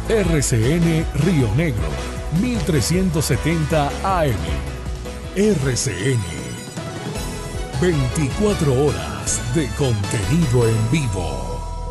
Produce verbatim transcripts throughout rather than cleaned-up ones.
R C N Río Negro, mil trescientos setenta A M. R C N. veinticuatro horas de contenido en vivo.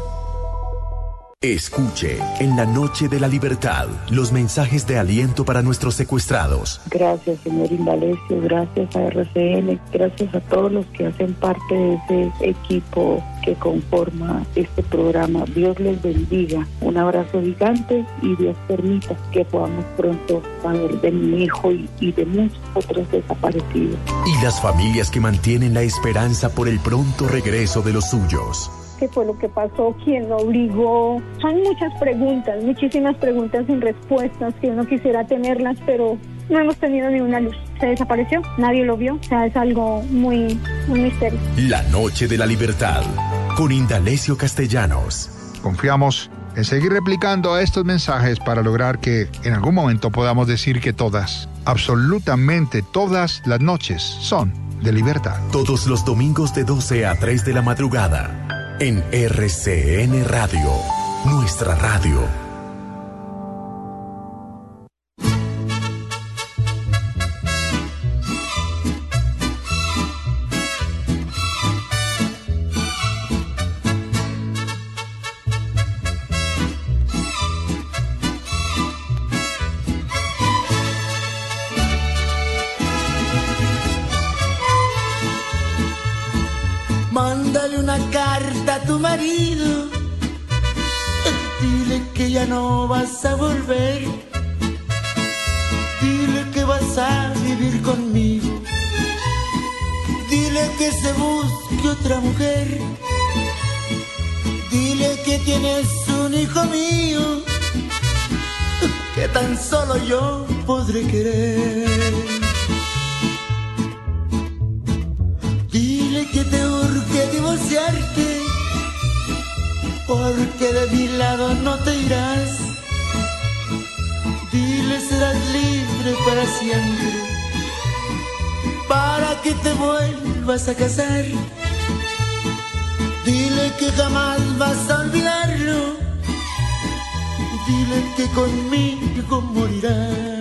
Escuche en la noche de la libertad los mensajes de aliento para nuestros secuestrados. Gracias, señor Indalecio, gracias a R C N, gracias a todos los que hacen parte de ese equipo que conforma este programa. Dios les bendiga. Un abrazo gigante y Dios permita que podamos pronto saber de mi hijo y, y de muchos otros desaparecidos. Y las familias que mantienen la esperanza por el pronto regreso de los suyos. ¿Qué fue lo que pasó? ¿Quién lo obligó? Son muchas preguntas, muchísimas preguntas sin respuestas que uno quisiera tenerlas, pero no hemos tenido ni una luz. Se desapareció, nadie lo vio, o sea, es algo muy, muy misterioso. La noche de la libertad, con Indalecio Castellanos. Confiamos en seguir replicando estos mensajes para lograr que en algún momento podamos decir que todas, absolutamente todas las noches son de libertad. Todos los domingos de doce a tres de la madrugada. En R C N Radio, nuestra radio. Mándale una carta a tu marido, dile que ya no vas a volver, dile que vas a vivir conmigo, dile que se busque otra mujer, dile que tienes un hijo mío, que tan solo yo podré querer. Dile que te urge divorciarte, porque de mi lado no te irás. Dile serás libre para siempre, para que te vuelvas a casar. Dile que jamás vas a olvidarlo, dile que conmigo morirás.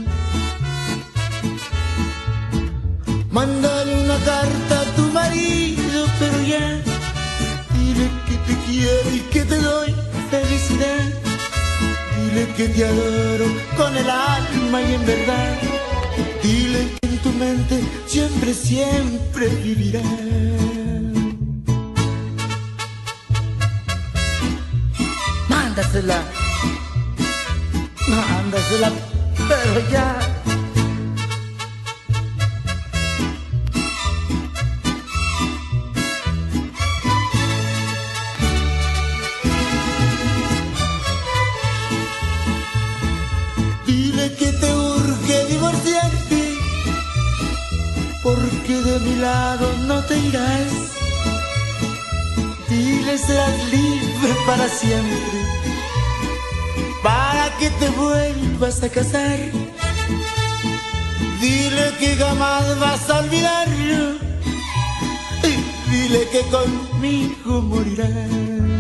Mándale una carta a tu marido, pero ya, dile que te quiero y que te doy felicidad. Dile que te adoro con el alma y en verdad. Dile que en tu mente siempre, siempre vivirá. Mándasela, mándasela, pero ya. Que te urge divorciarte, porque de mi lado no te irás. Dile serás libre para siempre, para que te vuelvas a casar. Dile que jamás vas a olvidarlo, y dile que conmigo morirás.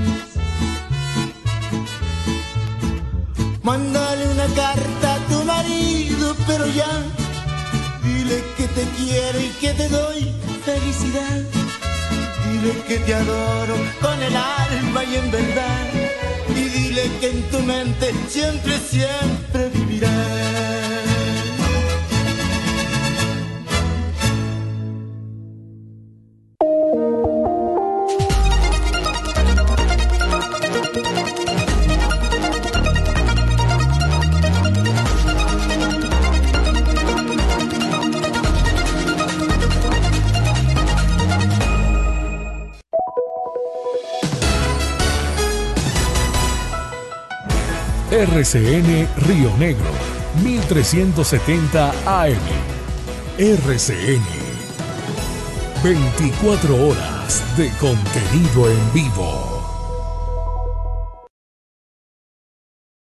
Mándale una carta a tu marido, pero ya, dile que te quiero y que te doy felicidad. Dile que te adoro con el alma y en verdad. Y dile que en tu mente siempre, siempre vivirás. R C N Río Negro, mil trescientos setenta A M. R C N. veinticuatro horas de contenido en vivo.